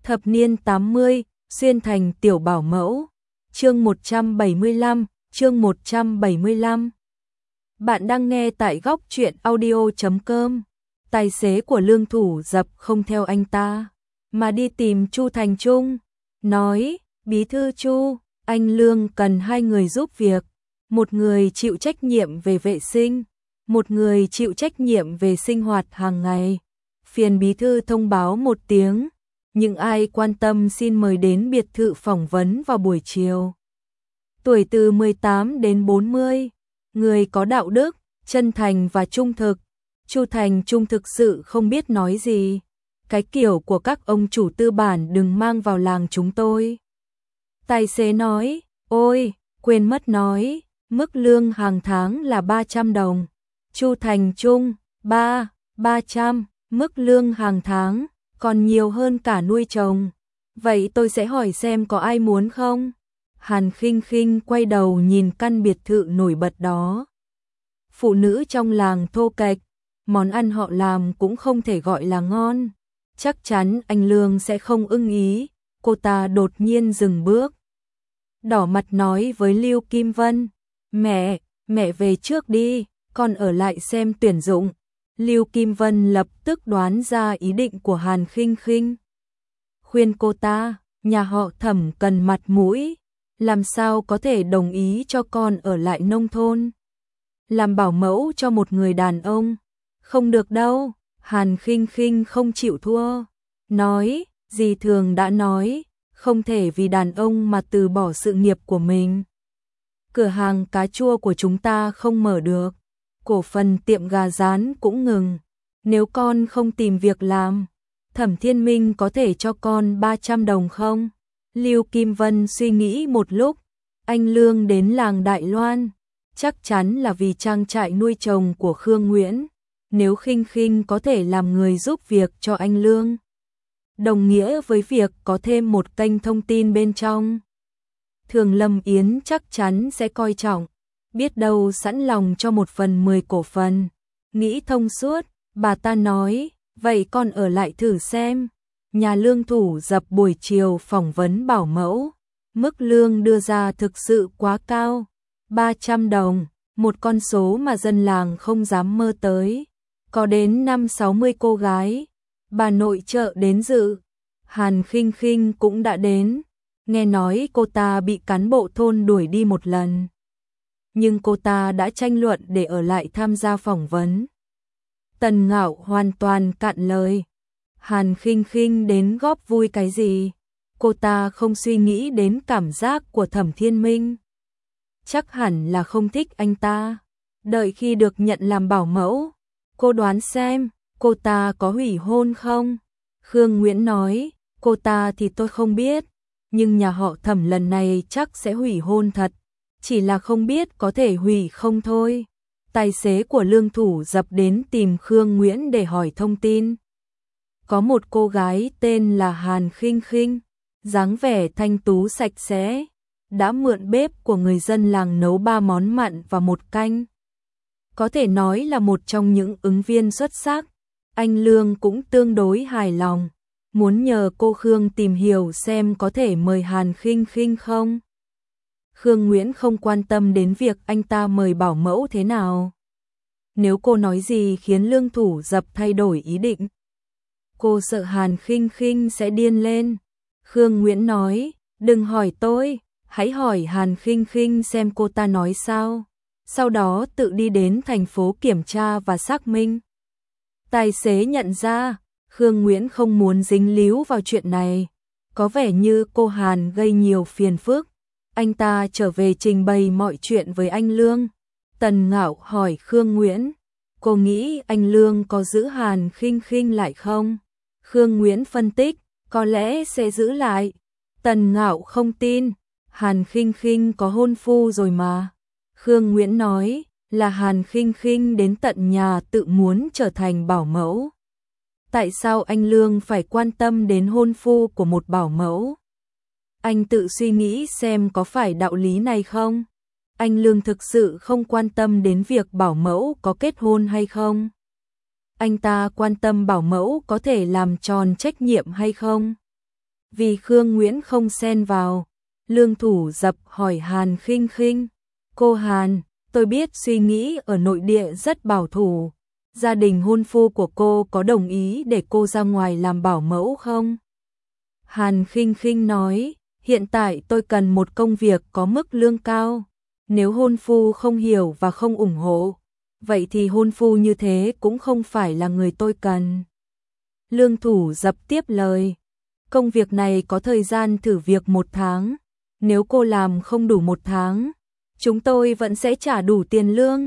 Thập niên 80, xuyên thành tiểu bảo mẫu. Chương 175, chương 175. Bạn đang nghe tại góc truyện audio.com. Tài xế của Lương Thủ Dập không theo anh ta, mà đi tìm Chu Thành Trung. Nói, bí thư Chu, anh Lương cần hai người giúp việc. Một người chịu trách nhiệm về vệ sinh, một người chịu trách nhiệm về sinh hoạt hàng ngày. Phiền bí thư thông báo một tiếng. Những ai quan tâm xin mời đến biệt thự phỏng vấn vào buổi chiều. Tuổi từ 18 đến 40, người có đạo đức, chân thành và trung thực. Chu Thành Trung thực sự không biết nói gì. Cái kiểu của các ông chủ tư bản đừng mang vào làng chúng tôi. Tài xế nói, ôi, quên mất nói, mức lương hàng tháng là 300 đồng. Chu Thành Trung, 300, mức lương hàng tháng. Còn nhiều hơn cả nuôi chồng. Vậy tôi sẽ hỏi xem có ai muốn không? Hàn Khinh Khinh quay đầu nhìn căn biệt thự nổi bật đó. Phụ nữ trong làng thô kệch, món ăn họ làm cũng không thể gọi là ngon. Chắc chắn anh Lương sẽ không ưng ý. Cô ta đột nhiên dừng bước. Đỏ mặt nói với Lưu Kim Vân. Mẹ về trước đi, con ở lại xem tuyển dụng. Lưu Kim Vân lập tức đoán ra ý định của Hàn Khinh Khinh. Khuyên cô ta, nhà họ Thẩm cần mặt mũi, làm sao có thể đồng ý cho con ở lại nông thôn. Làm bảo mẫu cho một người đàn ông, không được đâu. Hàn Khinh Khinh không chịu thua. Nói, dì Thường đã nói, không thể vì đàn ông mà từ bỏ sự nghiệp của mình. Cửa hàng cà chua của chúng ta không mở được. Cổ phần tiệm gà rán cũng ngừng. Nếu con không tìm việc làm, Thẩm Thiên Minh có thể cho con 300 đồng không? Lưu Kim Vân suy nghĩ một lúc. Anh Lương đến làng Đại Loan, chắc chắn là vì trang trại nuôi trồng của Khương Nguyễn. Nếu Khinh Khinh có thể làm người giúp việc cho anh Lương, đồng nghĩa với việc có thêm một kênh thông tin bên trong. Thường Lâm Yến chắc chắn sẽ coi trọng. Biết đâu sẵn lòng cho 1/10 cổ phần. Nghĩ thông suốt, bà ta nói, vậy con ở lại thử xem. Nhà Lương Thủ Dập buổi chiều phỏng vấn bảo mẫu. Mức lương đưa ra thực sự quá cao. 300 đồng, một con số mà dân làng không dám mơ tới. Có đến 50-60 cô gái, bà nội trợ đến dự. Hàn Khinh Khinh cũng đã đến. Nghe nói cô ta bị cán bộ thôn đuổi đi một lần. Nhưng cô ta đã tranh luận để ở lại tham gia phỏng vấn. Tần Ngạo hoàn toàn cạn lời. Hàn Khinh Khinh đến góp vui cái gì? Cô ta không suy nghĩ đến cảm giác của Thẩm Thiên Minh. Chắc hẳn là không thích anh ta. Đợi khi được nhận làm bảo mẫu, cô đoán xem, cô ta có hủy hôn không? Khương Nguyễn nói, cô ta thì tôi không biết, nhưng nhà họ Thẩm lần này chắc sẽ hủy hôn thật. Chỉ là không biết có thể hủy không thôi. Tài xế của Lương Thủ Dập đến tìm Khương Nguyễn để hỏi thông tin. Có một cô gái tên là Hàn Khinh Khinh, dáng vẻ thanh tú sạch sẽ, đã mượn bếp của người dân làng nấu 3 món mặn và 1 canh. Có thể nói là một trong những ứng viên xuất sắc. Anh Lương cũng tương đối hài lòng, muốn nhờ cô Khương tìm hiểu xem có thể mời Hàn Khinh Khinh không. Khương Nguyễn không quan tâm đến việc anh ta mời bảo mẫu thế nào. Nếu cô nói gì khiến Lương Thủ Dập thay đổi ý định, cô sợ Hàn Khinh Khinh sẽ điên lên. Khương Nguyễn nói, đừng hỏi tôi, hãy hỏi Hàn Khinh Khinh xem cô ta nói sao. Sau đó tự đi đến thành phố kiểm tra và xác minh. Tài xế nhận ra, Khương Nguyễn không muốn dính líu vào chuyện này. Có vẻ như cô Hàn gây nhiều phiền phức. Anh ta trở về trình bày mọi chuyện với anh Lương. Tần Ngạo hỏi Khương Nguyễn, cô nghĩ anh Lương có giữ Hàn Khinh Khinh lại không? Khương Nguyễn phân tích, có lẽ sẽ giữ lại. Tần Ngạo không tin, Hàn Khinh Khinh có hôn phu rồi mà. Khương Nguyễn nói, là Hàn Khinh Khinh đến tận nhà tự muốn trở thành bảo mẫu. Tại sao anh Lương phải quan tâm đến hôn phu của một bảo mẫu? Anh tự suy nghĩ xem có phải đạo lý này không? Anh Lương thực sự không quan tâm đến việc bảo mẫu có kết hôn hay không? Anh ta quan tâm bảo mẫu có thể làm tròn trách nhiệm hay không? Vì Khương Nguyễn không xen vào, Lương Thủ Dập hỏi Hàn Khinh Khinh, cô Hàn, tôi biết suy nghĩ ở nội địa rất bảo thủ, gia đình hôn phu của cô có đồng ý để cô ra ngoài làm bảo mẫu không? Hàn Khinh Khinh nói, hiện tại tôi cần một công việc có mức lương cao, nếu hôn phu không hiểu và không ủng hộ, vậy thì hôn phu như thế cũng không phải là người tôi cần. Lương Thủ Dập tiếp lời, công việc này có thời gian thử việc 1 tháng, nếu cô làm không đủ 1 tháng, chúng tôi vẫn sẽ trả đủ tiền lương.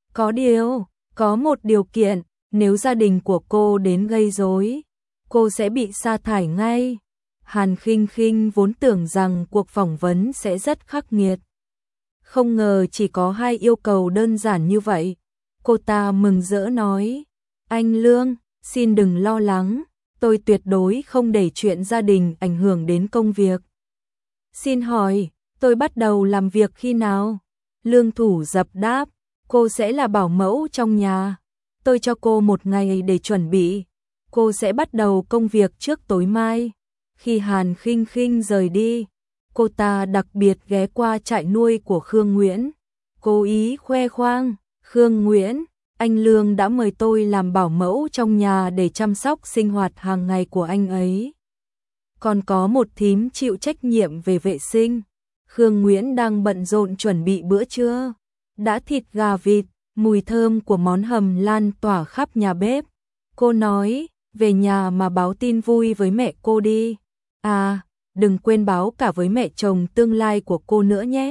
Có một điều kiện, nếu gia đình của cô đến gây rối, cô sẽ bị sa thải ngay. Hàn Khinh Khinh vốn tưởng rằng cuộc phỏng vấn sẽ rất khắc nghiệt. Không ngờ chỉ có 2 yêu cầu đơn giản như vậy. Cô ta mừng rỡ nói, anh Lương, xin đừng lo lắng, tôi tuyệt đối không để chuyện gia đình ảnh hưởng đến công việc. Xin hỏi, tôi bắt đầu làm việc khi nào? Lương Thủ Dập đáp, cô sẽ là bảo mẫu trong nhà. Tôi cho cô 1 ngày để chuẩn bị. Cô sẽ bắt đầu công việc trước tối mai. Khi Hàn Khinh Khinh rời đi, cô ta đặc biệt ghé qua trại nuôi của Khương Nguyễn. Cố ý khoe khoang, Khương Nguyễn, anh Lương đã mời tôi làm bảo mẫu trong nhà để chăm sóc sinh hoạt hàng ngày của anh ấy. Còn có một thím chịu trách nhiệm về vệ sinh. Khương Nguyễn đang bận rộn chuẩn bị bữa trưa. Đã thịt gà vịt, mùi thơm của món hầm lan tỏa khắp nhà bếp. Cô nói, về nhà mà báo tin vui với mẹ cô đi. À, đừng quên báo cả với mẹ chồng tương lai của cô nữa nhé.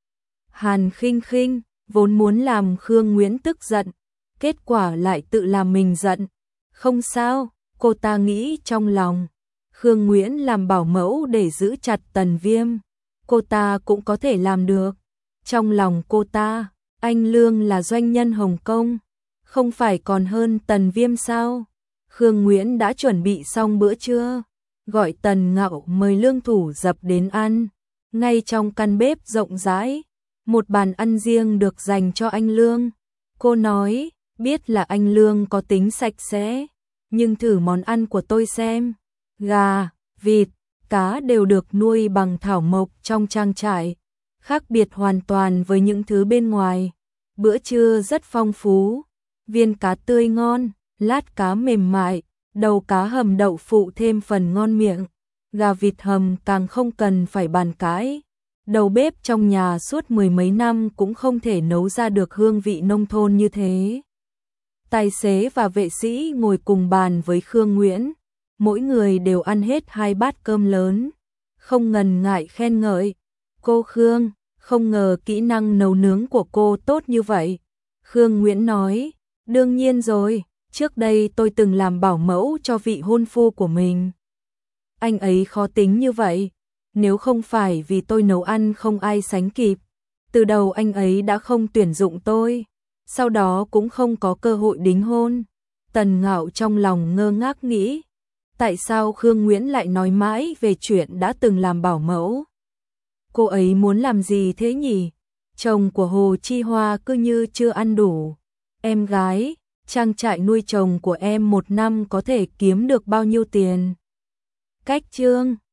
Hàn Khinh Khinh vốn muốn làm Khương Nguyễn tức giận, kết quả lại tự làm mình giận. Không sao, cô ta nghĩ trong lòng. Khương Nguyễn làm bảo mẫu để giữ chặt Tần Viêm, cô ta cũng có thể làm được. Trong lòng cô ta, anh Lương là doanh nhân Hồng Kông, không phải còn hơn Tần Viêm sao? Khương Nguyễn đã chuẩn bị xong bữa trưa, gọi Tần Ngạo mời Lương Thủ Dập đến ăn. Ngay trong căn bếp rộng rãi, một bàn ăn riêng được dành cho anh Lương. Cô nói, biết là anh Lương có tính sạch sẽ, nhưng thử món ăn của tôi xem. Gà, vịt, cá đều được nuôi bằng thảo mộc trong trang trại, khác biệt hoàn toàn với những thứ bên ngoài. Bữa trưa rất phong phú, viên cá tươi ngon, lát cá mềm mại, đầu cá hầm đậu phụ thêm phần ngon miệng. Gà vịt hầm càng không cần phải bàn cãi. Đầu bếp trong nhà suốt 10 mấy năm cũng không thể nấu ra được hương vị nông thôn như thế. Tài xế và vệ sĩ ngồi cùng bàn với Khương Nguyễn, mỗi người đều ăn hết 2 bát cơm lớn, không ngần ngại khen ngợi. Cô Khương, không ngờ kỹ năng nấu nướng của cô tốt như vậy. Khương Nguyễn nói, đương nhiên rồi, trước đây tôi từng làm bảo mẫu cho vị hôn phu của mình. Anh ấy khó tính như vậy, nếu không phải vì tôi nấu ăn không ai sánh kịp, từ đầu anh ấy đã không tuyển dụng tôi, sau đó cũng không có cơ hội đính hôn. Tần Ngạo trong lòng ngơ ngác nghĩ, tại sao Khương Nguyễn lại nói mãi về chuyện đã từng làm bảo mẫu? Cô ấy muốn làm gì thế nhỉ? Chồng của Hồ Chi Hoa cứ như chưa ăn đủ. Em gái, trang trại nuôi chồng của em 1 năm có thể kiếm được bao nhiêu tiền? Cách chương